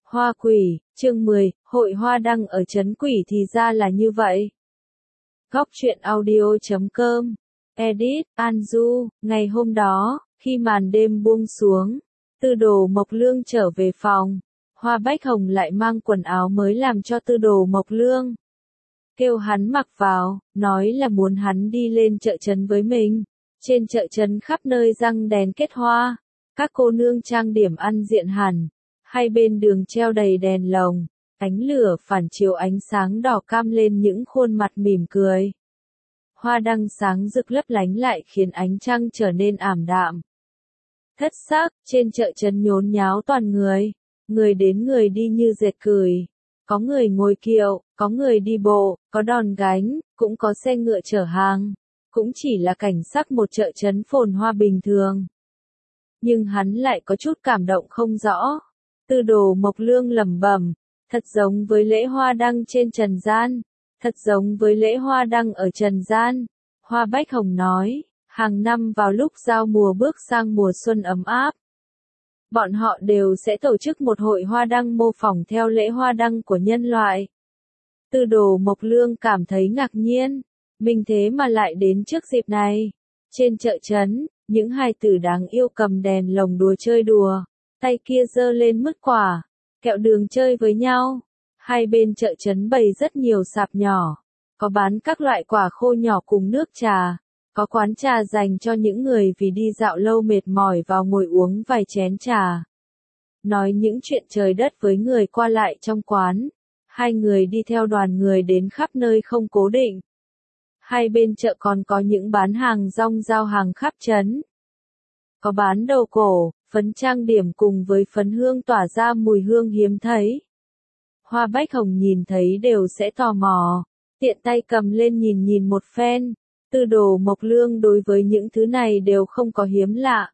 Hoa quỷ, chương 10, hội hoa đăng ở trấn quỷ thì ra là như vậy. Góc truyện audio.com, edit, An Du, ngày hôm đó, khi màn đêm buông xuống, Tư Đồ Mộc Lương trở về phòng, Hoa Bách Hồng lại mang quần áo mới làm cho Tư Đồ Mộc Lương. Kêu hắn mặc vào, nói là muốn hắn đi lên chợ trấn với mình. Trên chợ trấn khắp nơi răng đèn kết hoa, các cô nương trang điểm ăn diện hẳn, hai bên đường treo đầy đèn lồng, ánh lửa phản chiếu ánh sáng đỏ cam lên những khuôn mặt mỉm cười. Hoa đăng sáng rực lấp lánh lại khiến ánh trăng trở nên ảm đạm. Thất sắc, trên chợ trấn nhốn nháo toàn người đến người đi như dệt cửi. Có người ngồi kiệu, có người đi bộ, có đòn gánh, cũng có xe ngựa chở hàng. Cũng chỉ là cảnh sắc một chợ trấn phồn hoa bình thường. Nhưng hắn lại có chút cảm động không rõ. Tư Đồ Mộc Lương lẩm bẩm, thật giống với lễ hoa đăng trên trần gian, thật giống với lễ hoa đăng ở trần gian. Hoa Bách Hồng nói, hàng năm vào lúc giao mùa bước sang mùa xuân ấm áp, bọn họ đều sẽ tổ chức một hội hoa đăng mô phỏng theo lễ hoa đăng của nhân loại. Tư Đồ Mộc Lương cảm thấy ngạc nhiên, mình thế mà lại đến trước dịp này. Trên chợ trấn, những hài tử đáng yêu cầm đèn lồng đùa chơi đùa, tay kia giơ lên mứt quả, kẹo đường chơi với nhau. Hai bên chợ trấn bày rất nhiều sạp nhỏ, có bán các loại quả khô nhỏ cùng nước trà, có quán trà dành cho những người vì đi dạo lâu mệt mỏi vào ngồi uống vài chén trà. Nói những chuyện trời đất với người qua lại trong quán, hai người đi theo đoàn người đến khắp nơi không cố định. Hai bên chợ còn có những bán hàng rong giao hàng khắp trấn. Có bán đồ cổ, phấn trang điểm cùng với phấn hương tỏa ra mùi hương hiếm thấy. Hoa Bách Hồng nhìn thấy đều sẽ tò mò, tiện tay cầm lên nhìn một phen. Tư Đồ Mộc Lương đối với những thứ này đều không có hiếm lạ.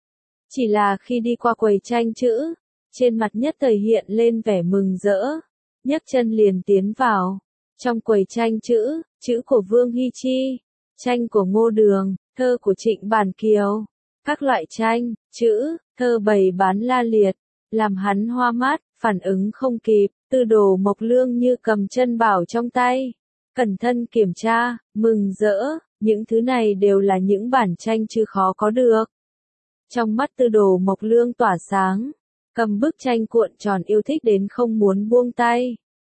Chỉ là khi đi qua quầy tranh chữ, trên mặt nhất thời hiện lên vẻ mừng rỡ, nhấc chân liền tiến vào. Trong quầy tranh chữ, chữ của Vương Hy Chi, tranh của Ngô Đường, thơ của Trịnh Bản Kiều, các loại tranh, chữ, thơ bày bán la liệt, làm hắn hoa mắt, phản ứng không kịp. Tư Đồ Mộc Lương như cầm chân bảo trong tay, cẩn thận kiểm tra, mừng rỡ, những thứ này đều là những bản tranh chứ khó có được. Trong mắt Tư Đồ Mộc Lương tỏa sáng, cầm bức tranh cuộn tròn yêu thích đến không muốn buông tay.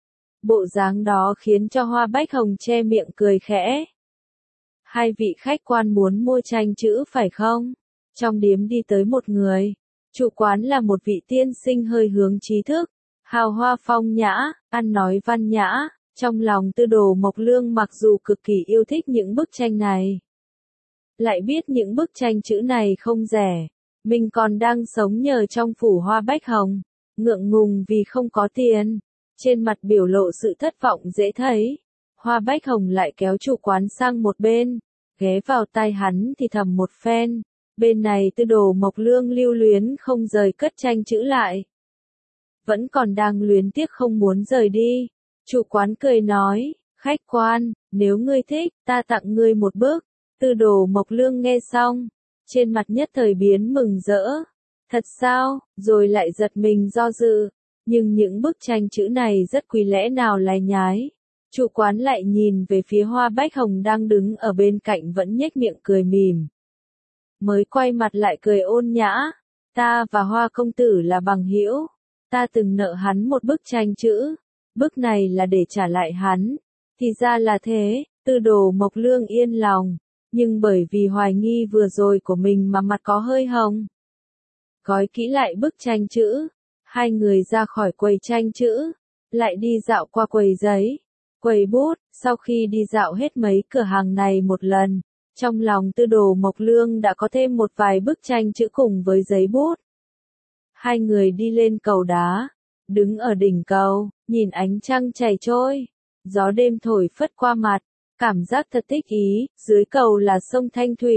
Bộ dáng đó khiến cho Hoa Bách Hồng che miệng cười khẽ. Hai vị khách quan muốn mua tranh chữ phải không? Trong điếm đi tới một người. Chủ quán là một vị tiên sinh hơi hướng trí thức, hào hoa phong nhã, ăn nói văn nhã. Trong lòng Tư Đồ Mộc Lương mặc dù cực kỳ yêu thích những bức tranh này, lại biết những bức tranh chữ này không rẻ. Mình còn đang sống nhờ trong phủ Hoa Bách Hồng, ngượng ngùng vì không có tiền. Trên mặt biểu lộ sự thất vọng dễ thấy. Hoa Bách Hồng lại kéo chủ quán sang một bên, ghé vào tai hắn thì thầm một phen. Bên này Tư Đồ Mộc Lương lưu luyến không rời cất tranh chữ lại. Vẫn còn đang luyến tiếc không muốn rời đi. Chủ quán cười nói, khách quan, nếu ngươi thích, ta tặng ngươi một bức. Tư Đồ Mộc Lương nghe xong, trên mặt nhất thời biến mừng rỡ. Thật sao, rồi lại giật mình do dự. Nhưng những bức tranh chữ này rất quý lẽ nào lai nhái. Chủ quán lại nhìn về phía Hoa Bách Hồng đang đứng ở bên cạnh vẫn nhếch miệng cười mỉm. Mới quay mặt lại cười ôn nhã. Ta và Hoa công tử là bằng hữu. Ta từng nợ hắn một bức tranh chữ. Bức này là để trả lại hắn. Thì ra là thế, Tư Đồ Mộc Lương yên lòng. Nhưng bởi vì hoài nghi vừa rồi của mình mà mặt có hơi hồng. Gói kỹ lại bức tranh chữ. Hai người ra khỏi quầy tranh chữ, lại đi dạo qua quầy giấy, quầy bút. Sau khi đi dạo hết mấy cửa hàng này một lần, trong lòng Tư Đồ Mộc Lương đã có thêm một vài bức tranh chữ cùng với giấy bút. Hai người đi lên cầu đá, đứng ở đỉnh cầu, nhìn ánh trăng chảy trôi, gió đêm thổi phất qua mặt, cảm giác thật thích ý. Dưới cầu là sông Thanh Thủy,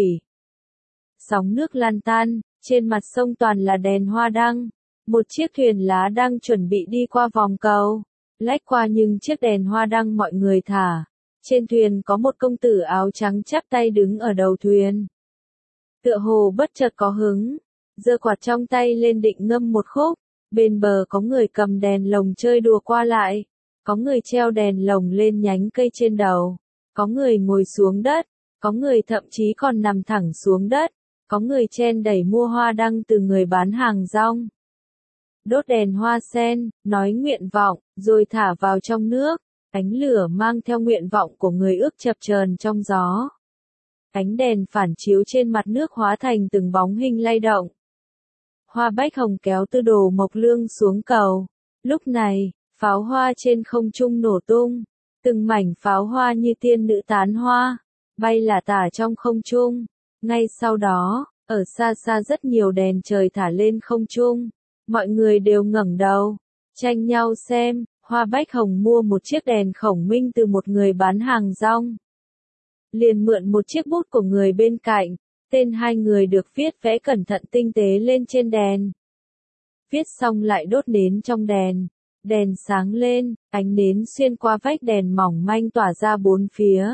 sóng nước lan tan, trên mặt sông toàn là đèn hoa đăng. Một chiếc thuyền lá đang chuẩn bị đi qua vòng cầu, lách qua những chiếc đèn hoa đăng mọi người thả. Trên thuyền có một công tử áo trắng chắp tay đứng ở đầu thuyền. Tựa hồ bất chợt có hứng, giơ quạt trong tay lên định ngâm một khúc. Bên bờ có người cầm đèn lồng chơi đùa qua lại, có người treo đèn lồng lên nhánh cây trên đầu, có người ngồi xuống đất, có người thậm chí còn nằm thẳng xuống đất, có người chen đẩy mua hoa đăng từ người bán hàng rong. Đốt đèn hoa sen, nói nguyện vọng, rồi thả vào trong nước, ánh lửa mang theo nguyện vọng của người ước chập chờn trong gió. Ánh đèn phản chiếu trên mặt nước hóa thành từng bóng hình lay động. Hoa bách hồng kéo Tư Đồ Mộc Lương xuống cầu. Lúc này, pháo hoa trên không trung nổ tung, từng mảnh pháo hoa như tiên nữ tán hoa, bay lả tả trong không trung. Ngay sau đó, ở xa xa rất nhiều đèn trời thả lên không trung, mọi người đều ngẩng đầu, tranh nhau xem. Hoa bách hồng mua một chiếc đèn khổng minh từ một người bán hàng rong. Liền mượn một chiếc bút của người bên cạnh, tên hai người được viết vẽ cẩn thận tinh tế lên trên đèn. Viết xong lại đốt nến trong đèn, đèn sáng lên, ánh nến xuyên qua vách đèn mỏng manh tỏa ra bốn phía.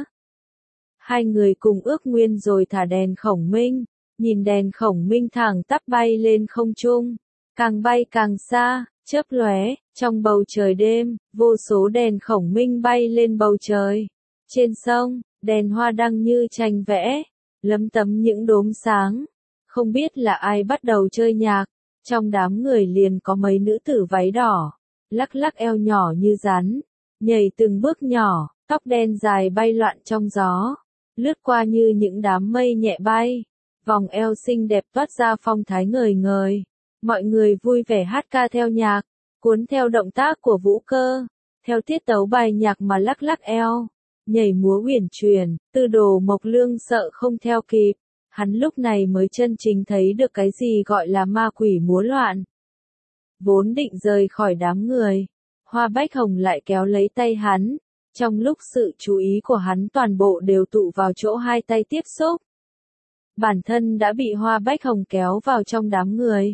Hai người cùng ước nguyên rồi thả đèn khổng minh, nhìn đèn khổng minh thẳng tắp bay lên không trung, càng bay càng xa, chớp lóe, trong bầu trời đêm, vô số đèn khổng minh bay lên bầu trời. Trên sông, đèn hoa đăng như tranh vẽ, lấm tấm những đốm sáng. Không biết là ai bắt đầu chơi nhạc, trong đám người liền có mấy nữ tử váy đỏ, lắc lắc eo nhỏ như rắn, nhảy từng bước nhỏ, tóc đen dài bay loạn trong gió, lướt qua như những đám mây nhẹ bay, vòng eo xinh đẹp toát ra phong thái ngời ngời. Mọi người vui vẻ hát ca theo nhạc, cuốn theo động tác của vũ cơ, theo tiết tấu bài nhạc mà lắc lắc eo, nhảy múa uyển chuyển. Tư Đồ Mộc Lương sợ không theo kịp, hắn lúc này mới chân chính thấy được cái gì gọi là ma quỷ múa loạn. Vốn định rời khỏi đám người, Hoa Bách Hồng lại kéo lấy tay hắn, trong lúc sự chú ý của hắn toàn bộ đều tụ vào chỗ hai tay tiếp xúc. Bản thân đã bị Hoa Bách Hồng kéo vào trong đám người.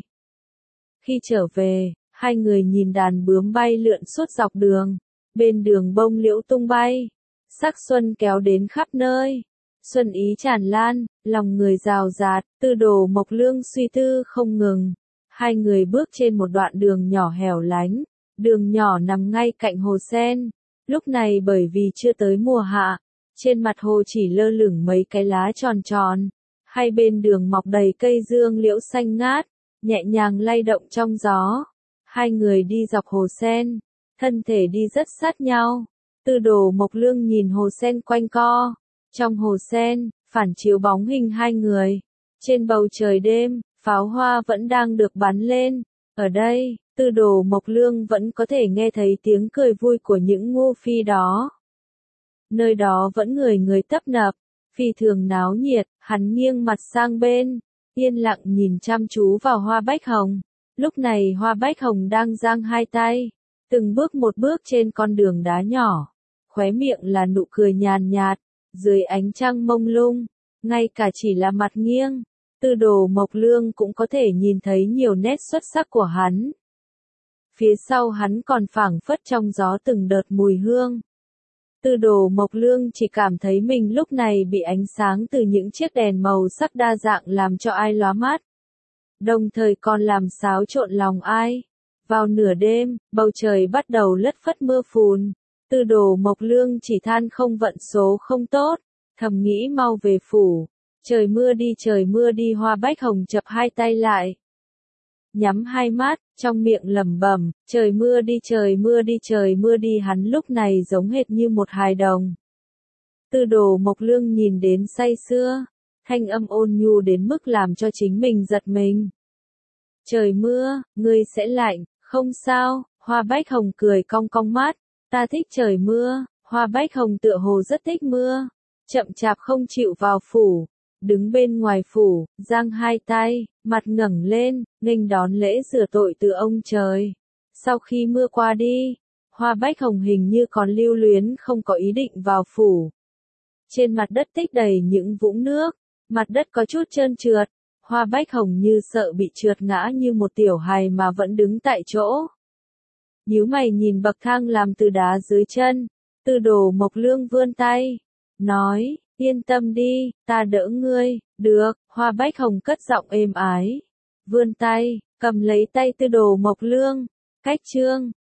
Khi trở về, hai người nhìn đàn bướm bay lượn suốt dọc đường, bên đường bông liễu tung bay, sắc xuân kéo đến khắp nơi, xuân ý tràn lan, lòng người rào rạt. Tư Đồ Mộc Lương suy tư không ngừng. Hai người bước trên một đoạn đường nhỏ hẻo lánh, đường nhỏ nằm ngay cạnh hồ sen. Lúc này bởi vì chưa tới mùa hạ, trên mặt hồ chỉ lơ lửng mấy cái lá tròn tròn, hai bên đường mọc đầy cây dương liễu xanh ngát, nhẹ nhàng lay động trong gió. Hai người đi dọc hồ sen, thân thể đi rất sát nhau. Tư Đồ Mộc Lương nhìn hồ sen quanh co, trong hồ sen, phản chiếu bóng hình hai người. Trên bầu trời đêm, pháo hoa vẫn đang được bắn lên. Ở đây, Tư Đồ Mộc Lương vẫn có thể nghe thấy tiếng cười vui của những ngu phi đó. Nơi đó vẫn người người tấp nập, phi thường náo nhiệt. Hắn nghiêng mặt sang bên, yên lặng nhìn chăm chú vào Hoa Bách Hồng. Lúc này Hoa Bách Hồng đang giang hai tay, từng bước một bước trên con đường đá nhỏ, khóe miệng là nụ cười nhàn nhạt, dưới ánh trăng mông lung, ngay cả chỉ là mặt nghiêng, Tư Đồ Mộc Lương cũng có thể nhìn thấy nhiều nét xuất sắc của hắn. Phía sau hắn còn phảng phất trong gió từng đợt mùi hương. Tư Đồ Mộc Lương chỉ cảm thấy mình lúc này bị ánh sáng từ những chiếc đèn màu sắc đa dạng làm cho ai lóa mắt, đồng thời còn làm xáo trộn lòng ai. Vào nửa đêm, bầu trời bắt đầu lất phất mưa phùn. Tư Đồ Mộc Lương chỉ than không vận số không tốt, thầm nghĩ mau về phủ. Trời mưa đi. Hoa Bách Hồng chập hai tay lại, nhắm hai mắt, trong miệng lẩm bẩm, trời mưa đi. Hắn lúc này giống hệt như một hài đồng. Tư Đồ Mộc Lương nhìn đến say sưa, thanh âm ôn nhu đến mức làm cho chính mình giật mình. Trời mưa, ngươi sẽ lạnh, không sao. Hoa Bách Hồng cười cong cong mắt, ta thích trời mưa. Hoa Bách Hồng tựa hồ rất thích mưa, chậm chạp không chịu vào phủ, đứng bên ngoài phủ, giang hai tay, mặt ngẩng lên, nghênh đón lễ rửa tội từ ông trời. Sau khi mưa qua đi, Hoa Bách Hồng hình như còn lưu luyến không có ý định vào phủ. Trên mặt đất tích đầy những vũng nước, mặt đất có chút trơn trượt, Hoa Bách Hồng như sợ bị trượt ngã như một tiểu hài mà vẫn đứng tại chỗ. Nhíu mày nhìn bậc thang làm từ đá dưới chân, Tư Đồ Mộc Lương vươn tay, nói, yên tâm đi, ta đỡ ngươi. Được. Hoa Bách Hồng cất giọng êm ái, vươn tay, cầm lấy tay Tư Đồ Mộc Lương. Cách chương